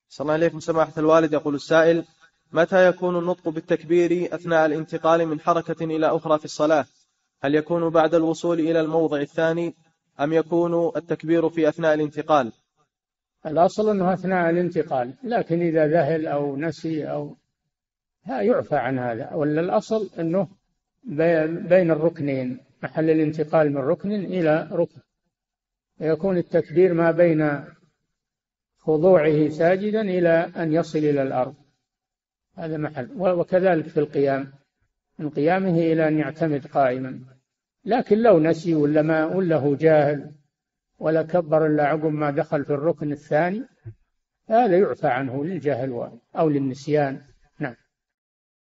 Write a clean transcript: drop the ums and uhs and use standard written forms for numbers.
صلى الله عليكم سماحة الوالد. يقول السائل: متى يكون النطق بالتكبير أثناء الانتقال من حركة إلى أخرى في الصلاة؟ هل يكون بعد الوصول إلى الموضع الثاني أم يكون التكبير في أثناء الانتقال؟ الأصل أنه أثناء الانتقال، لكن إذا ذهل أو نسي أو يعفى عن هذا، ولا الأصل أنه بين الركنين، محل الانتقال من ركن إلى ركن، يكون التكبير ما بين خضوعه ساجدا إلى أن يصل إلى الأرض، هذا محل. وكذلك في القيام، من قيامه إلى أن يعتمد قائما. لكن لو نسي ولا هو جاهل ولا كبر إلا عقب ما دخل في الركن الثاني، هذا يعفى عنه للجهل أو للنسيان.